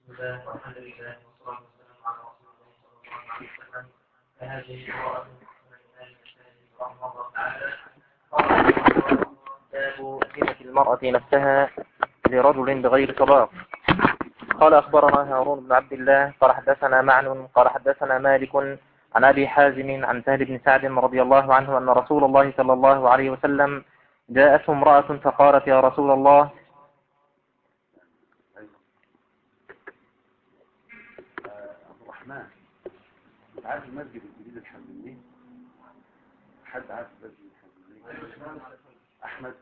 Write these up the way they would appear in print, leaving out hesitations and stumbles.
الله والحمد لله والصلاة والسلام على رسول الله صلى الله عليه وسلم. فهذه قراءة من الإمام الشافعي رحمه الله تعالى. باب هبة المرأة نفسها لرجل بغير صداق. قال أخبرنا هارون بن عبد الله قال حدثنا معن قال حدثنا مالك عن أبي حازم عن سهل بن سعد رضي الله عنه أن رسول الله صلى الله عليه وسلم جاءته امرأة فقالت يا رسول الله عبد الرحمن، عارف المسجد الجديد الحمدليه؟ حد عارف المسجد الحمدليه؟ احمد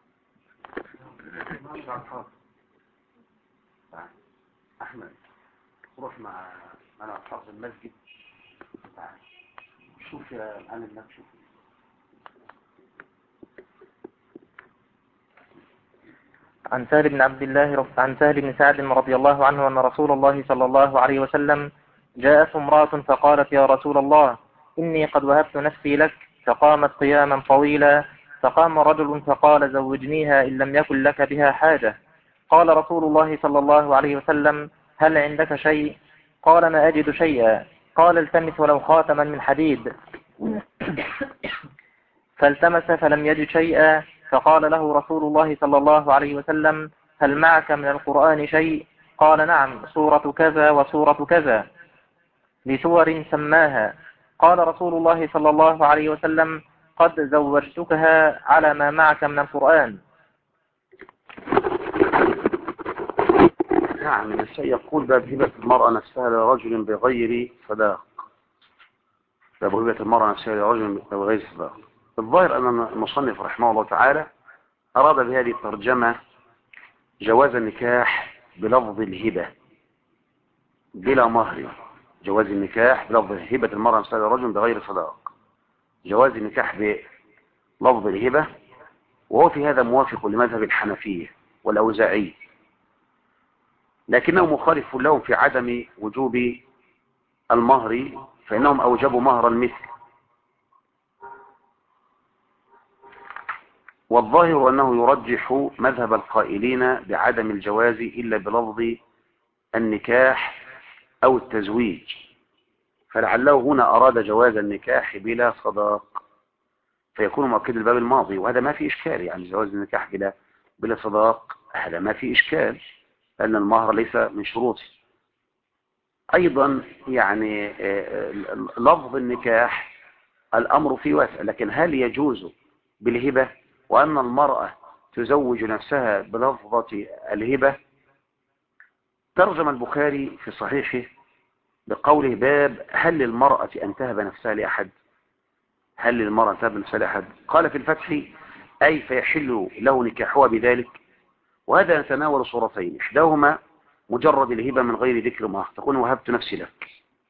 احمد روح مع انا اصحاب المسجد. شوف يا معلم انك شوف. عن سهل بن عبد الله عن سهل بن سعد رضي الله عنه أن رسول الله صلى الله عليه وسلم جاءت امرأة فقالت يا رسول الله إني قد وهبت نفسي لك، فقامت قياما طويلا، فقام رجل فقال زوجنيها إن لم يكن لك بها حاجة. قال رسول الله صلى الله عليه وسلم هل عندك شيء؟ قال ما أجد شيئا. قال التمس ولو خاتما من حديد. فالتمس فلم يجد شيئا، فقال له رسول الله صلى الله عليه وسلم هل معك من القرآن شيء؟ قال نعم، سورة كذا وسورة كذا، لسور سماها. قال رسول الله صلى الله عليه وسلم قد زوجتكها على ما معك من القرآن. نعم، الشيء يقول باب هبة المرأة نفسها لرجل بغير صداق. باب هبة المرأة نفسها لرجل بغير صداق. الظاهر أن المصنف رحمه الله تعالى أراد بهذه الترجمة جواز النكاح بلفظ الهبة بلا مهر. جواز النكاح بلفظ هبة المرأة نفسها لرجل بغير صداق، جواز النكاح بلفظ الهبة، وهو في هذا موافق لمذهب الحنفية والأوزاعي، لكنه مخالف لهم في عدم وجوب المهر، فإنهم أوجبوا مهر المثل. والظاهر أنه يرجح مذهب القائلين بعدم الجواز إلا بلفظ النكاح أو التزويج، فلعله هنا أراد جواز النكاح بلا صداق، فيكون مؤكد الباب الماضي، وهذا ما في إشكال. يعني جواز النكاح بلا صداق هذا ما في إشكال، لأن المهر ليس من شروطه. أيضا يعني لفظ النكاح الأمر فيه واسع، لكن هل يجوز بالهبة وأن المرأة تزوج نفسها بلفظة الهبة؟ ترجم البخاري في صحيحه بقوله باب هل للمرأة أن تهب نفسها لأحد؟ هل للمرأة أن تهب نفسها لأحد؟ قال في الفتح أي فيحل له نكاحها بذلك. وهذا يتناول صورتين، إحداهما مجرد الهبة من غير ذكر مهر، تكون وهبت نفسي لك.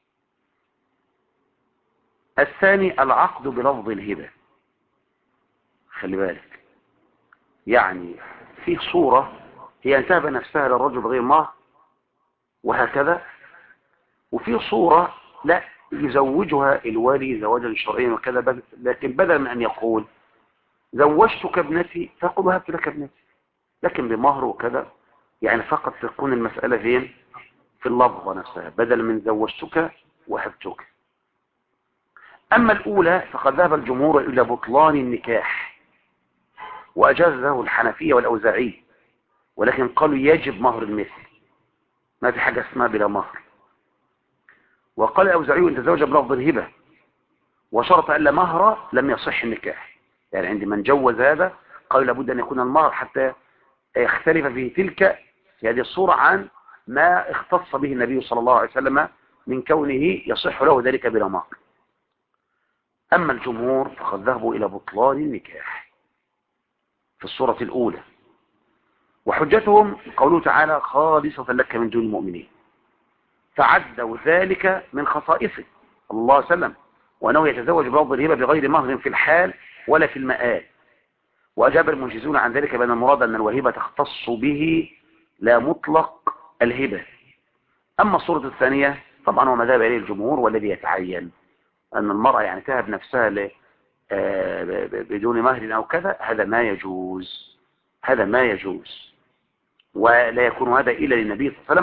الثاني العقد بلفظ الهبة. خلي بالك، يعني في صورة هي أن تهب نفسها للرجل بغير مهر وهكذا، وفي صورة لا يزوجها الوالي زواجا شرعيا وكذا، لكن بدل من أن يقول زوجتك ابنتي فقل وهبت لك ابنتي، لكن بمهر وكذا، يعني فقط تكون المسألة فين؟ في اللفظة نفسها، بدل من زوجتك وهبتك. أما الأولى فقد ذهب الجمهور إلى بطلان النكاح، وأجازه الحنفية والأوزاعي، ولكن قالوا يجب مهر المثل، ما في حاجة اسمها بلا مهر. وقال الأوزاعي إن تزوج بلفظ الهبة وشرط ألا مهر لم يصح النكاح. يعني عند من جوز هذا قالوا لابد أن يكون المهر حتى يختلف فيه تلك في هذه الصورة عن ما اختص به النبي صلى الله عليه وسلم من كونه يصح له ذلك بلا مهر. أما الجمهور فقد ذهبوا إلى بطلان النكاح في الصورة الأولى، وحجتهم قوله تعالى خالصة لك من دون المؤمنين، فعدوا ذلك من خصائصه صلى الله عليه وسلم، وأنه يتزوج بلفظ الهبة بغير مهر في الحال ولا في المآل. وأجاب المنجزون عن ذلك بأن المراد أن الوهبة تختص به لا مطلق الهبة. أما الصورة الثانية طبعا هو ما ذهب إليه الجمهور والذي يتعين أن المرأة يعني تهب نفسها بدون مهر أو كذا، هذا ما يجوز، هذا ما يجوز، ولا يكون هذا إلا للنبي صلى الله عليه وسلم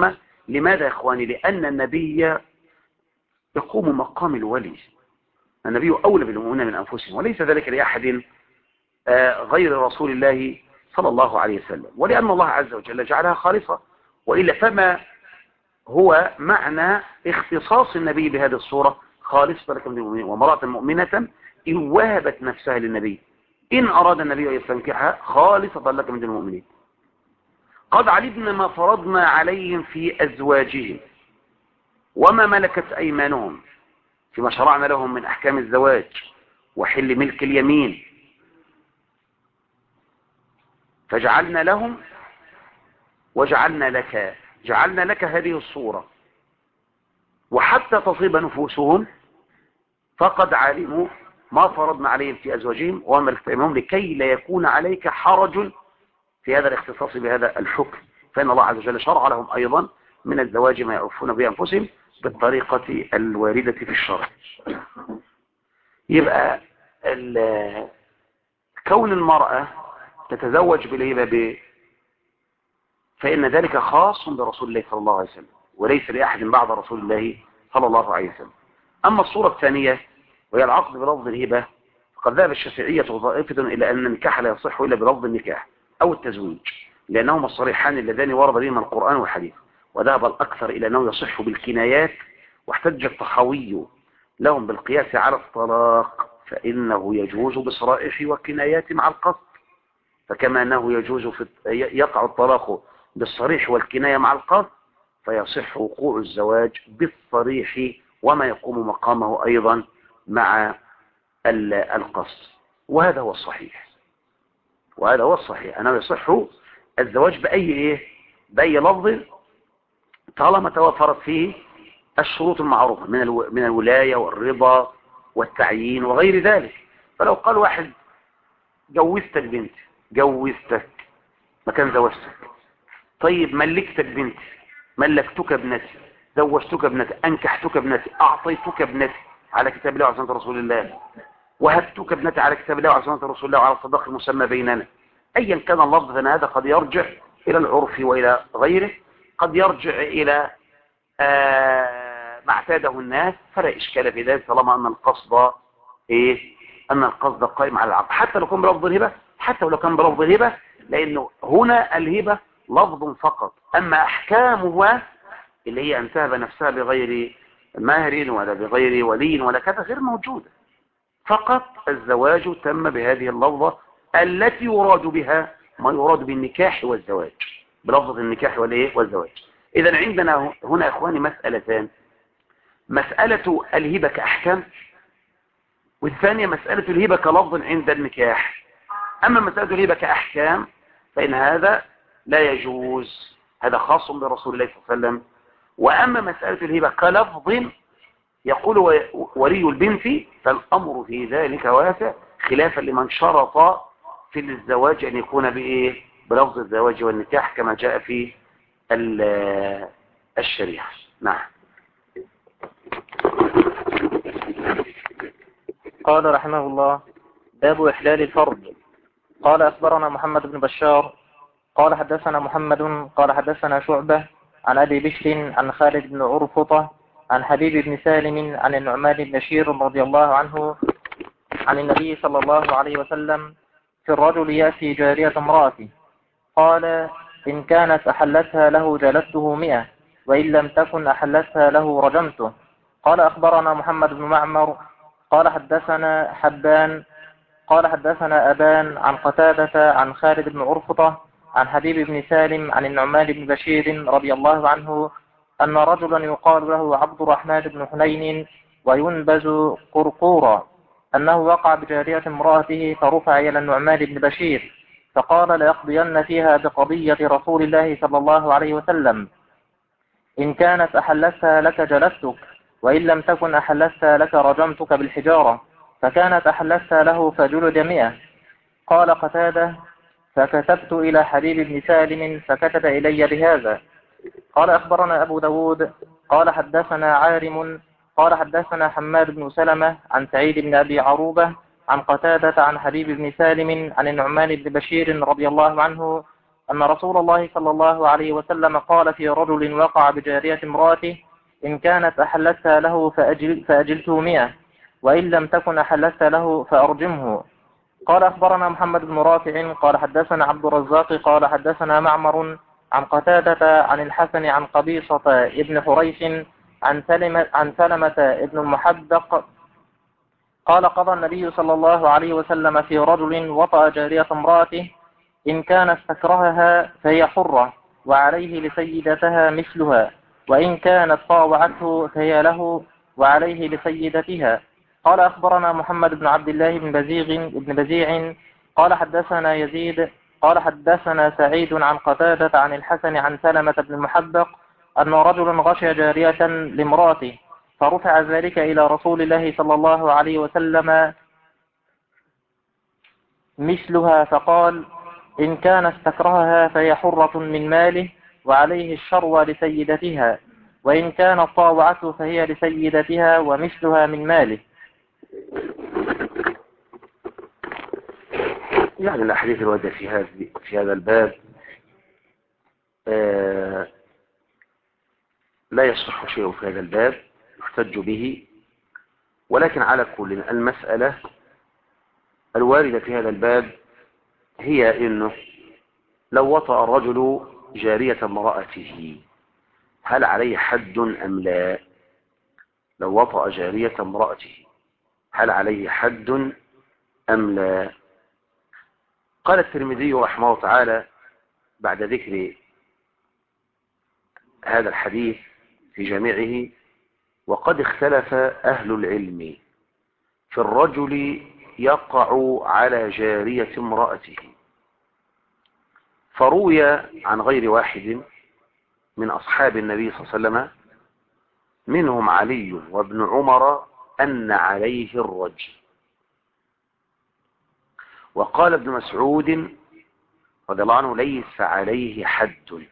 لماذا يا إخواني؟ لأن النبي يقوم مقام الولي. النبي أولى بالمؤمنين من أنفسهم، وليس ذلك لأحد غير رسول الله صلى الله عليه وسلم، ولأن الله عز وجل جعلها خالصة. وإلا فما هو معنى اختصاص النبي بهذه الصورة؟ خالصة لك من المؤمنين. وامرأة مؤمنة إن وهبت نفسها للنبي إن أراد النبي أن يستنكحها خالصة لك من المؤمنين. قد علمنا ما فرضنا عليهم في أزواجهم وما ملكت أيمانهم فيما شرعنا لهم من أحكام الزواج وحل ملك اليمين، فجعلنا لهم وجعلنا لك. جعلنا لك هذه الصورة، وحتى تصيب نفوسهم فقد علموا ما فرضنا عليهم في أزواجهم وما ملكت أيمانهم لكي لا يكون عليك حرج في هذا الاختصاص بهذا الحكم. فإن الله عز وجل شرع لهم أيضا من الزواج ما يعرفون بأنفسهم بالطريقة الواردة في الشرع. يبقى كون المرأة تتزوج بالهبة فإن ذلك خاص برسول الله صلى الله عليه وسلم، وليس لأحد بعد رسول الله صلى الله عليه وسلم. أما الصورة الثانية وهي العقد بلفظ الهبة، فقد ذهب الشافعية ضائفة إلى أن النكاح لا يصح إلا بلفظ النكاح أو التزويج، لأنهما الصريحان اللذان ورد بهما القرآن والحديث. وذهب الأكثر إلى أنه يصح بالكنايات، واحتج الطحاوي لهم بالقياس على الطلاق، فإنه يجوز بصرائح وكنايات مع القصد. فكما أنه يجوز يقع الطلاق بالصريح والكناية مع القصد، فيصح وقوع الزواج بالصريح وما يقوم مقامه أيضا مع القصد. وهذا هو الصحيح، وهذا هو الصحيح أنه يصح الزواج بأي لفظ طالما توفرت فيه الشروط المعروفة من الولاية والرضا والتعيين وغير ذلك. فلو قال واحد جوزتك بنت، جوزتك مكان زوجتك، طيب ملكتك بنت، ملكتك ابنتي، زوجتك ابنتي، أنكحتك ابنتي، أعطيتك ابنتي على كتاب الله وسنة رسول الله، وهبتك ابنتي على كتاب الله وسنة رسول الله وعلى الصداق المسمى بيننا. أيا كان اللفظ هذا قد يرجع إلى العرف وإلى غيره، قد يرجع إلى ما اعتاده الناس، فلا إشكال في ذلك طالما أن القصد أن القصد قائم على العقد، حتى لو كان بلفظ الهبة، حتى لو كان بلفظ الهبة، لأنه هنا الهبة لفظ فقط. أما أحكامها اللي هي أن تهب نفسها بغير مهر ولا بغير ولي ولا كذا غير موجودة. فقط الزواج تم بهذه اللفظة التي يراد بها ما يراد بالنكاح والزواج، بلفظة النكاح والزواج. إذا عندنا هنا يا إخواني مسألتان: مسألة الهبة كأحكام، والثانية مسألة الهبة كلفظ عند النكاح. أما مسألة الهبة كأحكام فإن هذا لا يجوز، هذا خاص برسول الله صلى الله عليه وسلم. وأما مسألة الهبة كلفظ يقول ولي البنت فالأمر في ذلك واسع، خلافا لمن شرط في الزواج أن يكون بلفظ الزواج والنكاح كما جاء في الشريعة. نعم. قال رحمه الله: باب إحلال الفرج. قال أخبرنا محمد بن بشار قال حدثنا محمد قال حدثنا شعبة عن أبي بشر عن خالد بن عرفطة عن حبيب بن سالم عن النعمان بن بشير رضي الله عنه عن النبي صلى الله عليه وسلم في الرجل يأتي جارية امرأته، قال: إن كانت أحلتها له جلدته 100، وإن لم تكن أحلتها له رجمته. قال أخبرنا محمد بن معمر قال حدثنا حبان قال حدثنا أبان عن قتادة عن خالد بن عرفطة عن حبيب بن سالم عن النعمان بن بشير رضي الله عنه أن رجلا يقال له عبد الرحمن بن حنين وينبز قرقورا أنه وقع بجارية امرأته فرفع إلى النعمان بن بشير فقال: ليقضين فيها بقضية رسول الله صلى الله عليه وسلم، إن كانت أحلتها لك جلدتك، وإن لم تكن أحلتها لك رجمتك بالحجارة، فكانت أحلتها له فجلد 100. قال قتادة: فكتبت إلى حبيب بن سالم فكتب إلي بهذا. قال أخبرنا أبو داود قال حدثنا عارم قال حدثنا حماد بن سلمة عن سعيد بن أبي عروبة عن قتادة عن حبيب بن سالم عن النعمان بن بشير رضي الله عنه أن رسول الله صلى الله عليه وسلم قال في رجل وقع بجارية امرأته: إن كانت أحلتها له فأجلته 100، وإن لم تكن أحلتها له فأرجمه. قال أخبرنا محمد بن رافع قال حدثنا عبد الرزاق قال حدثنا معمر عن قتادة عن الحسن عن قبيصة ابن حريث عن سلمة ابن المحدق قال: قضى النبي صلى الله عليه وسلم في رجل وطأ جارية امرأته: إن كان استكرهها فهي حرة، وعليه لسيدتها مثلها، وإن كانت طاوعته فهي له، وعليه لسيدتها. قال أخبرنا محمد بن عبد الله بن بزيع قال حدثنا يزيد قال حدثنا سعيد عن قتادة عن الحسن عن سلمة بن المحبق أن رجلا غشي جارية لامرأته، فرفع ذلك إلى رسول الله صلى الله عليه وسلم مثلها، فقال: إن كان استكرهها فهي حرة من ماله، وعليه الشروى لسيدتها، وإن كانت طاوعته فهي لسيدتها ومثلها من ماله. يعني الأحاديث الواردة في هذا الباب لا يصح شيء في هذا الباب يحتج به، ولكن على كل المسألة الواردة في هذا الباب هي إنه لو وطأ الرجل جارية امرأته هل عليه حد أم لا؟ لو وطأ جارية امرأته هل عليه حد أم لا؟ قال الترمذي رحمه الله تعالى بعد ذكر هذا الحديث في جامعه: وقد اختلف أهل العلم في الرجل يقع على جارية امرأته، فروي عن غير واحد من أصحاب النبي صلى الله عليه وسلم منهم علي وابن عمر أن عليه الرجم. وقال ابن مسعود رضي الله عنه: ليس عليه حد.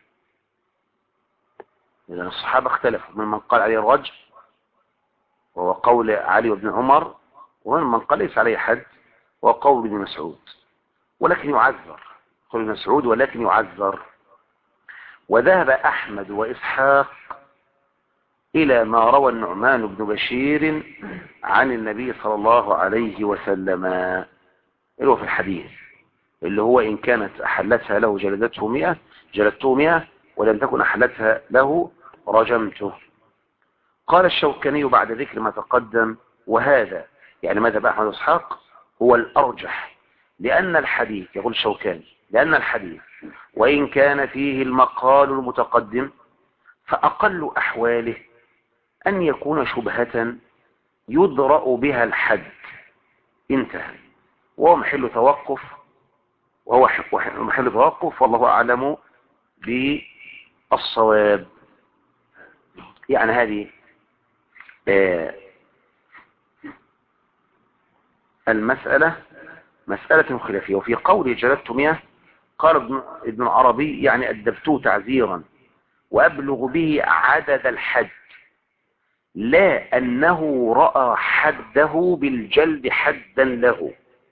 إذن الصحابة اختلفوا، من قال عليه الرجم وهو قول علي وابن عمر، ومن قال ليس عليه حد وهو قول ابن مسعود ولكن يعذر، قول ابن مسعود ولكن يعذر. وذهب أحمد وإسحاق إلى ما روى النعمان بن بشير عن النبي صلى الله عليه وسلم، اللي هو في الحديث اللي هو: إن كانت أحلتها له جلدته 100 ولم تكن أحلتها له رجمته. قال الشوكاني بعد ذكر ما تقدم: وهذا يعني ماذا بقى أحمد وإسحاق هو الأرجح، لأن الحديث، يقول الشوكاني، لأن الحديث وإن كان فيه المقال المتقدم فأقل أحواله أن يكون شبهة يدرأ بها الحد، انتهى، وهو محل توقف، والله أعلم بالصواب. يعني هذه المسألة مسألة خلافية. وفي قول جلدت 100 قال ابن العربي: يعني أدبته تعزيرا وأبلغ به عدد الحد، لا أنه رأى حده بالجلد حدا له.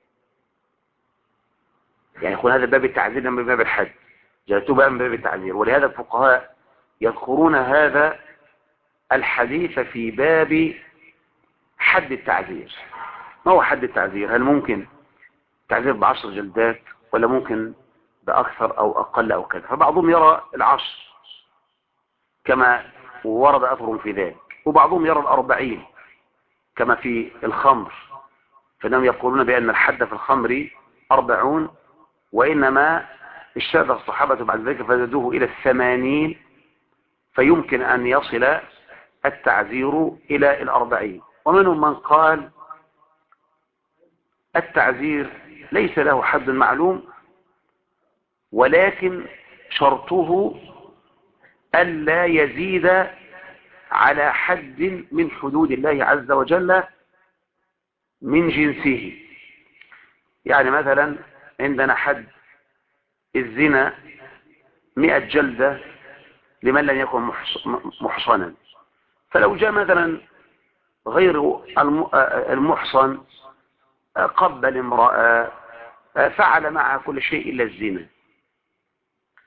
يعني يقول هذا باب التعزير من باب الحد، جلدته بقى من باب التعزير. ولهذا الفقهاء يذكرون هذا الحديث في باب حد التعزير. ما هو حد التعزير؟ هل ممكن تعزير ب10 جلدات ولا ممكن بأكثر أو أقل أو كذا؟ فبعضهم يرى 10 كما ورد أثر في ذلك، وبعضهم يرى 40 كما في الخمر، فإنهم يقولون بأن الحد في الخمر 40، وإنما اشتد الصحابة بعد ذلك فزادوه إلى 80، فيمكن أن يصل التعزير إلى 40. ومنهم من قال التعزير ليس له حد معلوم، ولكن شرطه ألا يزيد على حد من حدود الله عز وجل من جنسه. يعني مثلا عندنا حد الزنا 100 جلدة لمن لم يكن محصنا، فلو جاء مثلا غير المحصن قبل امرأة فعل معها كل شيء إلا الزنا،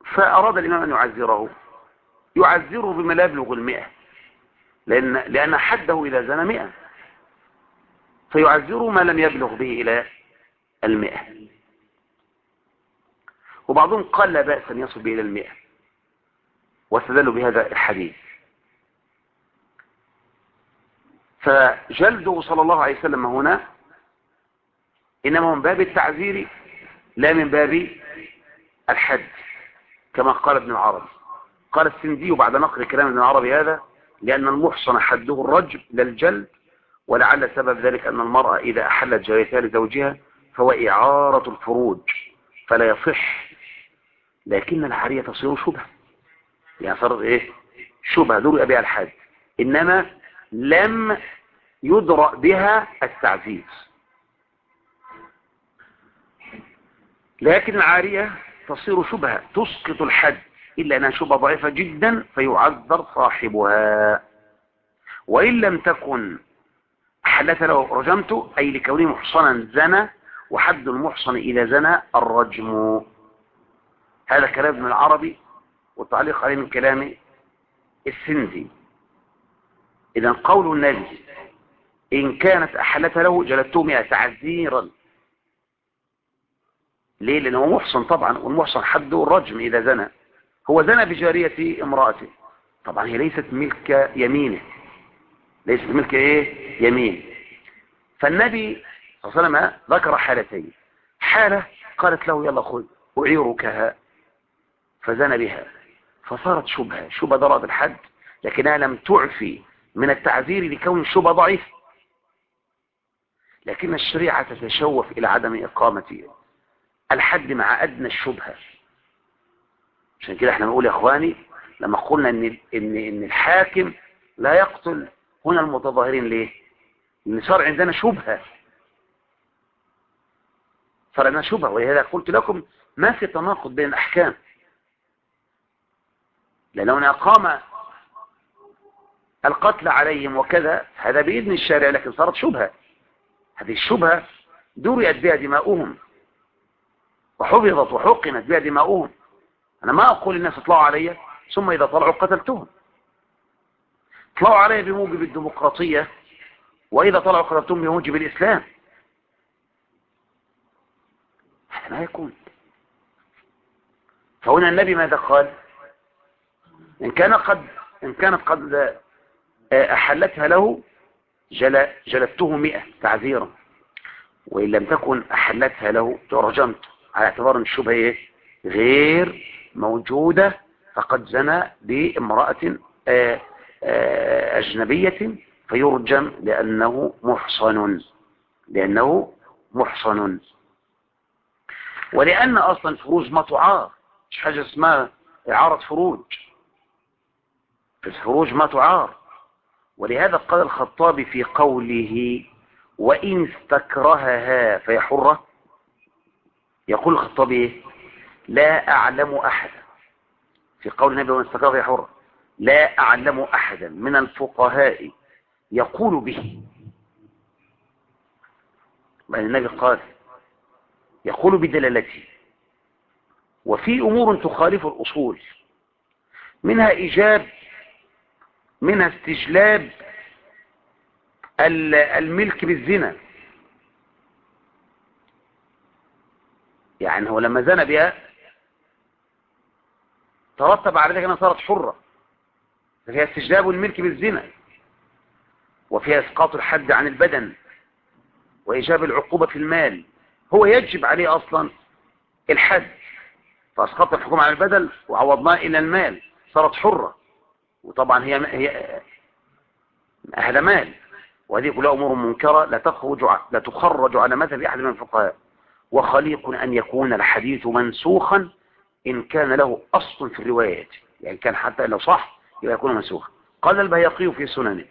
فأراد الإمام أن يعذره بما لا يبلغ 100، لأن حده إذا زنى 100، فيعذره ما لم يبلغ به إلى 100. وبعضهم قال لا بأس أن يصل به إلى 100، واستدلوا بهذا الحديث. فجلده صلى الله عليه وسلم هنا إنما من باب التعذير لا من باب الحد، كما قال ابن العربي. قال السندي بعد نقل كلام ابن العربي هذا: لأن المحصن حده الرجم لا الجلد، ولعل سبب ذلك أن المرأة إذا أحلت جاريتها لزوجها فهو إعارة الفروج فلا يصح، لكن العارية تصير شبهة، يعني صارت إيه؟ شبهة درء بها الحد، إنما لم يدرأ بها التعزيز. لكن العارية تصير شبهة تسقط الحد، إلا أنها شبهة ضعيفة جدا فيعذر صاحبها. وإن لم تكن أحلت له رجمته، أي لكونه محصنا زنى، وحد المحصن إذا زنى الرجم. هذا كلام ابن العربي، والتعليق عليه من كلام السندي. إذا قول النبي إن كانت أحلت له جلدته 100 تعذيرا. ليه؟ لأنه محصن طبعا، والمحصن حده الرجم إذا زنى. هو زنى بجارية امرأته، طبعا هي ليست ملك يمينه، ليست ملك ايه؟ يمين. فالنبي صلى الله عليه وسلم ذكر حالتين: حالة قالت له يلا خذ أعيركها، فزنى بها فصارت شبهة ضرب الحد، لكنها لم تعفي من التعذير لكون الشبهة ضعيف. لكن الشريعة تتشوف إلى عدم إقامة الحد مع أدنى الشبهة. عشان كده احنا نقول يا اخواني، لما قلنا ان الحاكم لا يقتل هنا المتظاهرين، ليه؟ لان صار عندنا شبهة، صار عندنا شبهة. ولهذا قلت لكم ما في تناقض بين الاحكام، لانه اقام القتل عليهم وكذا هذا بإذن الشارع، لكن صارت شبهة. هذه الشبهة دريت بها دماؤهم وحفظت وحقنت بها دماؤهم. أنا ما أقول الناس اطلعوا علي ثم إذا طلعوا قتلتهم، اطلعوا علي بموجب الديمقراطية، وإذا طلعوا قتلتهم بموجب الإسلام. هذا ما يكون. فهنا النبي ماذا قال؟ إن كانت قد أحلتها له جلدته 100 تعذيرا، وإن لم تكن أحلتها له رجمت، على اعتبار أن الشبهة غير موجودة، فقد زنى بامرأة أجنبية فيرجم لأنه محصن. ولأن أصلا الفروج ما تعار، مش حاجة اسمها إعارة فروج، الفروج ما تعار. ولهذا قال الخطابي في قوله وإن استكرهها فهي حرة، يقول الخطابي لا أعلم أحدا، في قول النبي وإن استكرهها فهي حرة، لا أعلم أحدا من الفقهاء يقول به. بل النبي قال يقول بدلالته. وفي أمور تخالف الأصول، منها استجلاب الملك بالزنا. يعني هو لما زنى بها ترتب على ذلك أنها صارت حرة، فيها استجلاب الملك بالزنا، وفيها إسقاط الحد عن البدن وإيجاب العقوبة في المال. هو يجب عليه أصلا الحد، فأسقط الحكم عن البدل وعوضناه إلى المال، صارت حرة. وطبعا هي هذا مال، وهذه كلها أمور منكرة لا تخرج على مذهب أحد من الفقهاء. وخليق أن يكون الحديث منسوخا إن كان له أصل في الروايات، يعني كان حتى لو صح يبقى يكون منسوخا. قال البيهقي في سننه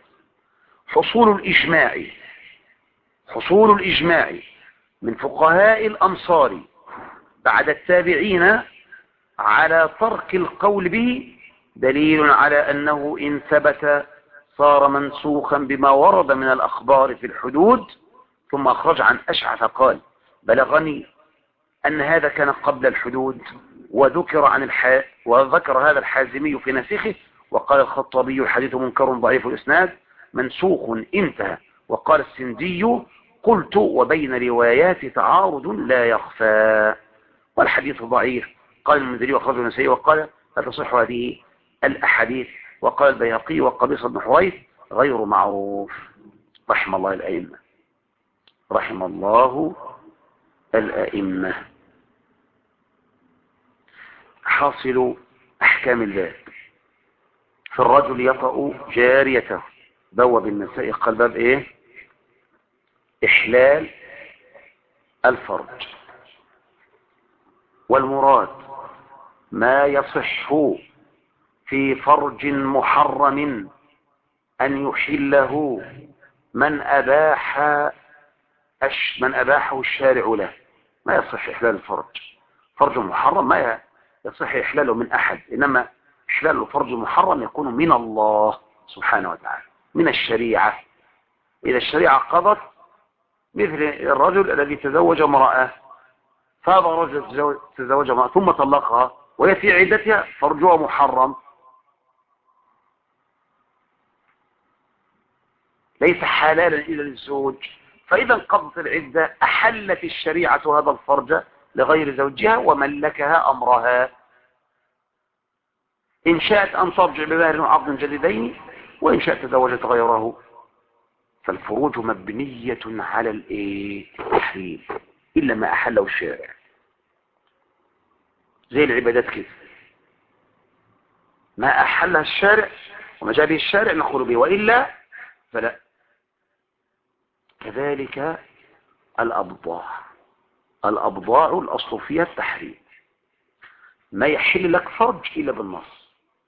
حصول الإجماع من فقهاء الأمصار بعد التابعين على ترك القول به دليل على أنه إن ثبت صار منسوخا بما ورد من الأخبار في الحدود. ثم أخرج عن أشعث قال بلغني أن هذا كان قبل الحدود وذكر هذا الحازمي في نسخه. وقال الخطابي الحديث منكر ضعيف الإسناد منسوخ انتهى. وقال السندي قلت وبين روايات تعارض لا يخفى والحديث ضعيف. قال المنذري وأخرجه النسائي وقال لا تصح هذه الأحاديث. وقال البيهقي وقبيصة بن حويث غير معروف. رحم الله الأئمة، رحم الله الأئمة. حاصل أحكام الباب في الرجل يطأ جاريته. بوب النسائي قال باب ايه؟ إحلال الفرج. والمراد ما يصح في فرج محرم أن يحله من أباحه الشارع له. ما يصح إحلال الفرج. فرج محرم ما يصح إحلاله من أحد، إنما إحلال الفرج محرم يكون من الله سبحانه وتعالى، من الشريعة. إذا الشريعة قضت مثل الرجل الذي تزوج امرأة، فهذا الرجل تزوج امرأة ثم طلقها وهي في عدتها، فرجها محرم ليس حلالا إلى الزوج. فإذا انقضت العدة أحلت الشريعة هذا الفرج لغير زوجها وملكها أمرها، إن شاءت أن ترجع بمهر وعقد جديدين، وإن شاءت تزوجت غيره. فالفروج مبنية على التحريم إلا ما أحله الشارع، زي العبادات كده، ما أحلها الشارع وما جاء به الشارع نقول به، وإلا فلا. كذلك الأبضاع الأصل فيها التحريم، ما يحل لك فرج إلا بالنص.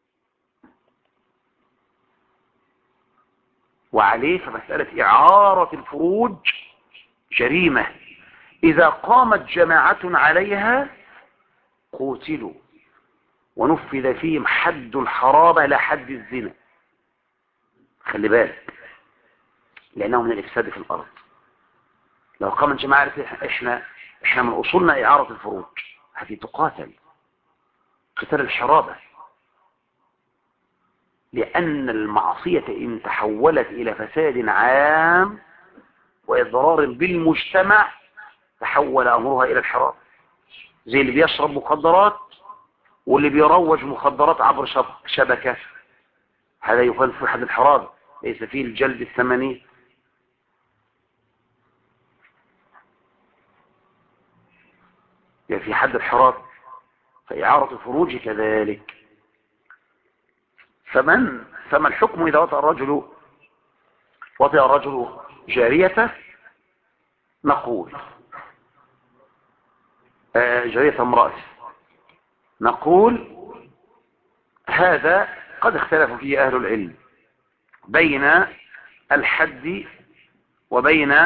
وعليه فمسألة إعارة الفروج جريمة، إذا قامت جماعة عليها قتلوا ونفذ فيهم حد الحرابة لا حد الزنا. خلي بالك، لأنه من الإفساد في الأرض. لو قامت جماعة إحنا من أصولنا إعارة الفروج، هذه تقاتل قتال الحرابة، لأن المعصية إن تحولت إلى فساد عام وإضرار بالمجتمع تحول أمرها إلى الحرام. زي اللي بيشرب مخدرات واللي بيروج مخدرات عبر شبكة، هذا يخالف في حد الحرام، ليس فيه الجلد الثمانين. يعني في حد الحرام. فإعارة الفروج كذلك. فما الحكم إذا وطئ الرجل جاريته؟ نقول جارية امرأته، نقول هذا قد اختلف فيه أهل العلم بين الحد وبين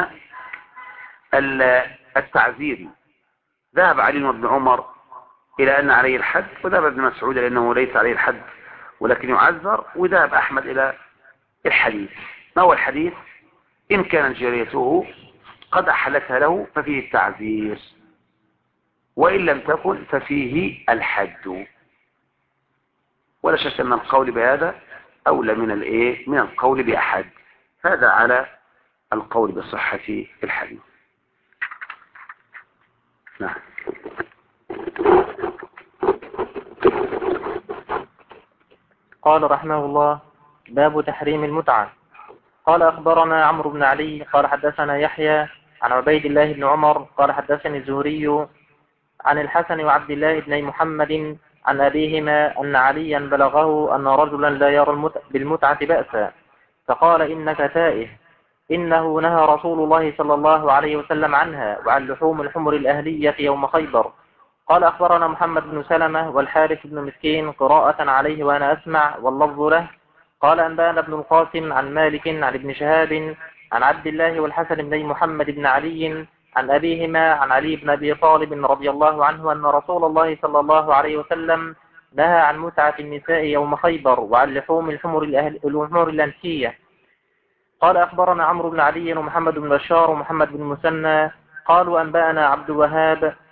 التعزير. ذهب علي بن عمر إلى أن عليه الحد، وذهب ابن مسعود إلى أنه ليس عليه الحد ولكن يعذر، وذهب أحمد إلى الحديث. ما هو الحديث؟ إن كانت جاريته قد أحلتها له ففيه التعزير، وإن لم تكن ففيه الحد. ولا شك أن القول بهذا أولى من القول بأحد. هذا على القول بصحة الحديث. نعم. قال رحمه الله: باب تحريم المتعة. قال أخبرنا عمرو بن علي قال حدثنا يحيى عن عبيد الله بن عمر قال حدثني الزهري عن الحسن وعبد الله بن محمد عن أبيهما أن عليا بلغه أن رجلا لا يرى بالمتعة بأسا، فقال: إنك تائه، إنه نهى رسول الله صلى الله عليه وسلم عنها وعن لحوم الحمر الأهلية يوم خيبر. قال أخبرنا محمد بن سلمة والحارث بن مسكين قراءة عليه وأنا أسمع واللفظ له. قال أنبانا ابن القاسم عن مالك عن ابن شهاب عن عبد الله والحسن بن محمد بن علي عن أبيهما عن علي بن أبي طالب رضي الله عنه أن رسول الله صلى الله عليه وسلم نهى عن متعة النساء يوم خيبر وعن لحوم الحمر الأنسية. قال أخبرنا عمرو بن علي ومحمد بن بشار ومحمد بن مسنى قالوا أنبأنا عبد الوهاب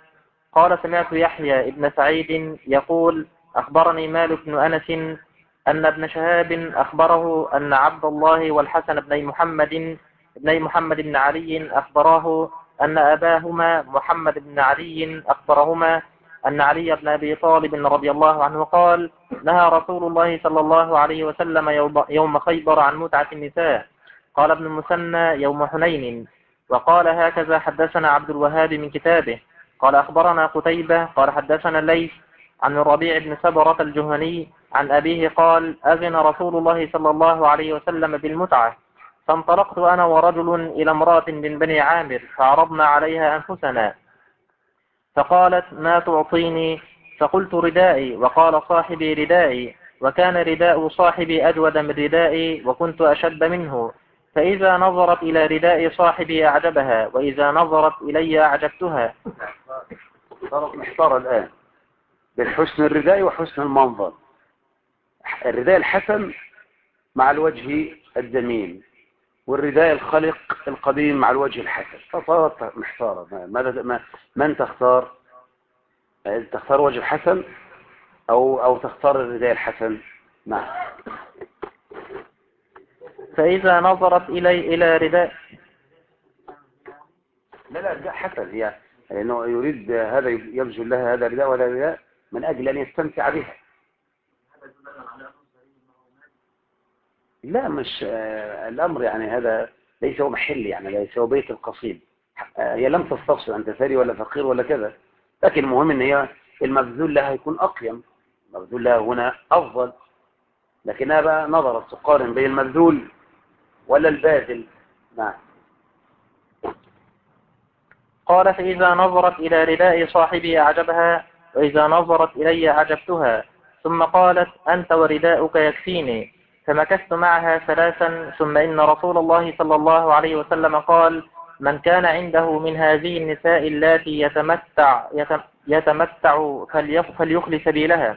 قال سمعت يحيى ابن سعيد يقول أخبرني مالك بن أنس أن ابن شهاب أخبره أن عبد الله والحسن بن محمد بن علي أخبراه أن أباهما محمد بن علي أخبرهما أن علي بن أبي طالب رضي الله عنه قال نهى رسول الله صلى الله عليه وسلم يوم خيبر عن متعة النساء. قال ابن المثنى يوم حنين. وقال هكذا حدثنا عبد الوهاب من كتابه. قال أخبرنا قتيبة قال حدثنا الليث عن الربيع بن سبرة الجهني عن أبيه قال أذن رسول الله صلى الله عليه وسلم بالمتعة، فانطلقت أنا ورجل إلى امرأة من بني عامر فعرضنا عليها أنفسنا، فقالت ما تعطيني؟ فقلت ردائي، وقال صاحبي ردائي، وكان رداء صاحبي أجود من ردائي وكنت أشد منه، فإذا نظرت إلى رداء صاحبي أعجبها وإذا نظرت إلي أعجبتها. صارت محتارة الآن بين حسن الرداء وحسن المنظر. الرداء الحسن مع الوجه الجميل، والرداء الخلق القديم مع الوجه الحسن، فصارت محتارة. من تختار؟ تختار وجه الحسن أو تختار الرداء الحسن؟ نعم. فإذا نظرت إلى رداء، لا رداء حسن، هي لأنه يريد هذا يبذل لها هذا رداء وهذا رداء من أجل أن يستمتع بها. لا مش الأمر يعني هذا ليس هو محل، يعني ليس هو بيت القصيد. هي لم تستفسر أنت ثري ولا فقير ولا كذا، لكن المهم أن هي المبذول لها يكون أقيم، المبذول لها هنا أفضل، لكنها بقى نظرت تقارن بين المبذول ولا الباذل. نعم. قال فإذا نظرت إلى رداء صاحبي أعجبها وإذا نظرت إلي أعجبتها، ثم قالت أنت ورداؤك يكفيني. فمكثت معها ثلاثا، ثم إن رسول الله صلى الله عليه وسلم قال من كان عنده من هذه النساء اللاتي يتمتع فليخل سبيلها.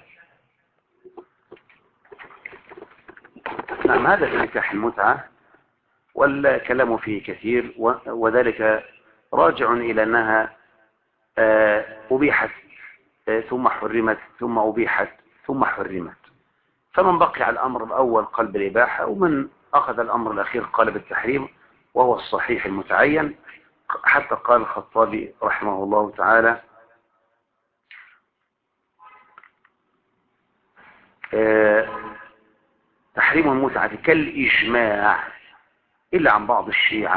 نعم، هذا في نكاح المتعة، والكلام فيه كثير، وذلك راجع إلى أنها أبيحت ثم حرمت ثم أبيحت ثم حرمت، فمن بقي على الأمر الأول قال بالإباحة، ومن أخذ الأمر الأخير قال بالتحريم، وهو الصحيح المتعين. حتى قال الخطابي رحمه الله تعالى تحريم المتعة كالإجماع إلا عن بعض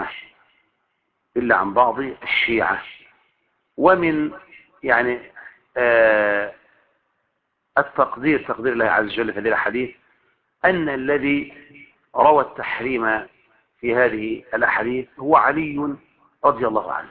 الشيعة، ومن يعني تقدير الله عز وجل في هذه الأحاديث أن الذي روى التحريم في هذه الأحاديث هو علي رضي الله عنه،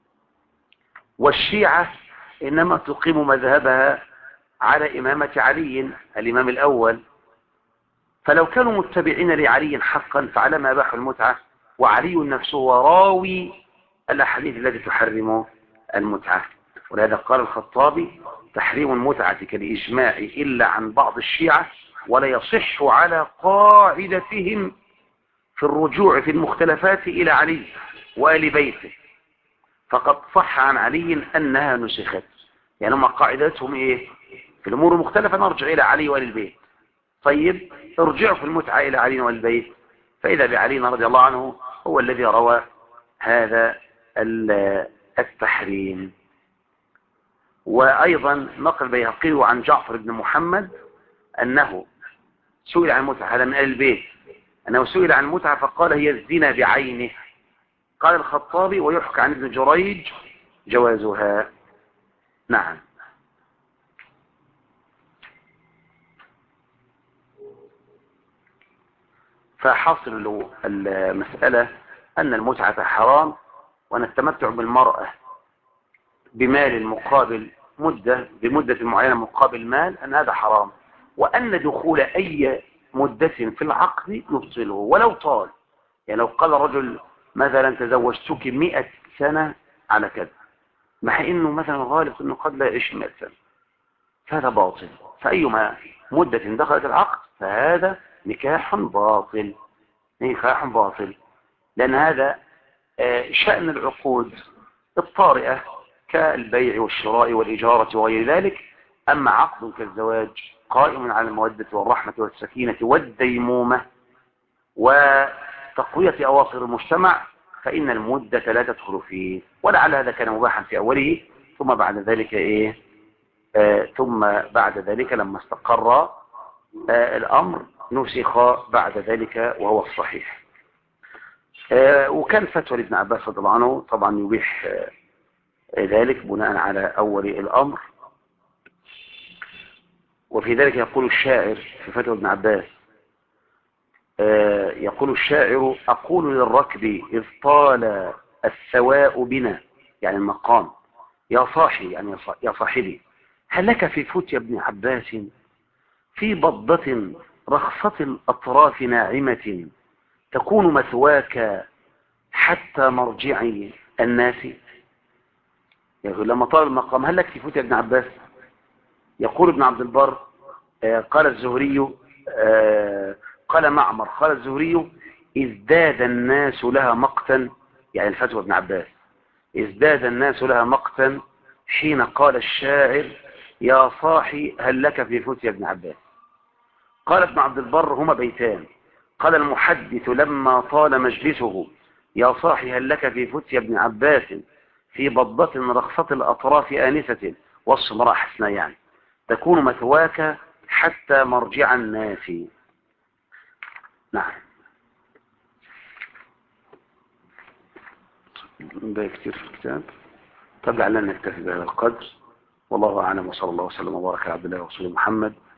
والشيعة إنما تقيم مذهبها على إمامة علي الإمام الأول، فلو كانوا متبعين لعلي حقا فعلى ما أباحوا المتعة، وعلي نفسه راوي الأحاديث التي تحرم المتعة. ولهذا قال الخطابي تحريم المتعة كالإجماع إلا عن بعض الشيعة، ولا يصح على قاعدتهم في الرجوع في المختلفات إلى علي وآل بيته، فقد صح عن علي أنها نسخت. يعني هم قاعدتهم إيه؟ في الأمور المختلفة نرجع إلى علي وآل البيت. طيب ارجعوا في المتعة إلى علي وآل البيت، فإذا بعلي رضي الله عنه هو الذي روى هذا التحريم. وأيضا نقل البيهقي عن جعفر بن محمد أنه سئل عن المتعة، هذا من آل البيت، أنه سئل عن المتعة فقال هي الزنا بعينه. قال الخطابي ويحكى عن ابن جريج جوازها. نعم. فحاصل المسألة أن المتعة حرام، وأن التمتع بالمرأة بمال مقابل بمدة معينة مقابل مال، أن هذا حرام، وأن دخول أي مدة في العقد يبطله ولو طال. يعني لو قال رجل مثلا تزوجتك 100 سنة على كذا، مع انه مثلا غالب انه قد لا يعيش 100 سنة، فهذا باطل. فأيما مدة دخلت العقد فهذا نكاح باطل، لأن هذا شأن العقود الطارئة كالبيع والشراء والإجارة وغير ذلك. أما عقد كالزواج قائم على المودة والرحمة والسكينة والديمومة وتقوية أواصر المجتمع فإن المدة لا تدخل فيه، ولعل هذا كان مباحا في أوله، ثم بعد ذلك ثم بعد ذلك لما استقر الأمر نسخ بعد ذلك وهو الصحيح. وكان فتوى لابن عباس رضي الله عنه طبعا يبيح ذلك بناء على أول الأمر. وفي ذلك يقول الشاعر في فتوى ابن عباس، يقول الشاعر: أقول للركب إذ طال السواء بنا، يعني المقام، يا صاحي يعني يا صاحبي، هل لك في فتيا ابن عباس في بضة رخصة الأطراف ناعمة تكون مثواك حتى مرجع الناس. يقول لما طال المقام هل لك في فتيا ابن عباس؟ يقول ابن عبد البر قال الزهري قال معمر قال الزهري: ازداد الناس لها مقتا، يعني الفتوى ابن عباس، ازداد الناس لها مقتا حين قال الشاعر: يا صاحي هل لك في فتيا ابن عباس. قال ابن عبد البر: هما بيتان. قال المحدث لما طال مجلسه: يا صاحي هل لك في فتيا ابن عباس في بضة رخصة الأطراف آنسة، وصف امرأة حسنة يعني، تكون مثواك حتى مرجع الناس. نعم. ده كتير في الكتاب. طب لعلنا نكتفي بهذا القدر، والله أعلم، وصلى الله وسلم وبارك على عبد الله ورسوله محمد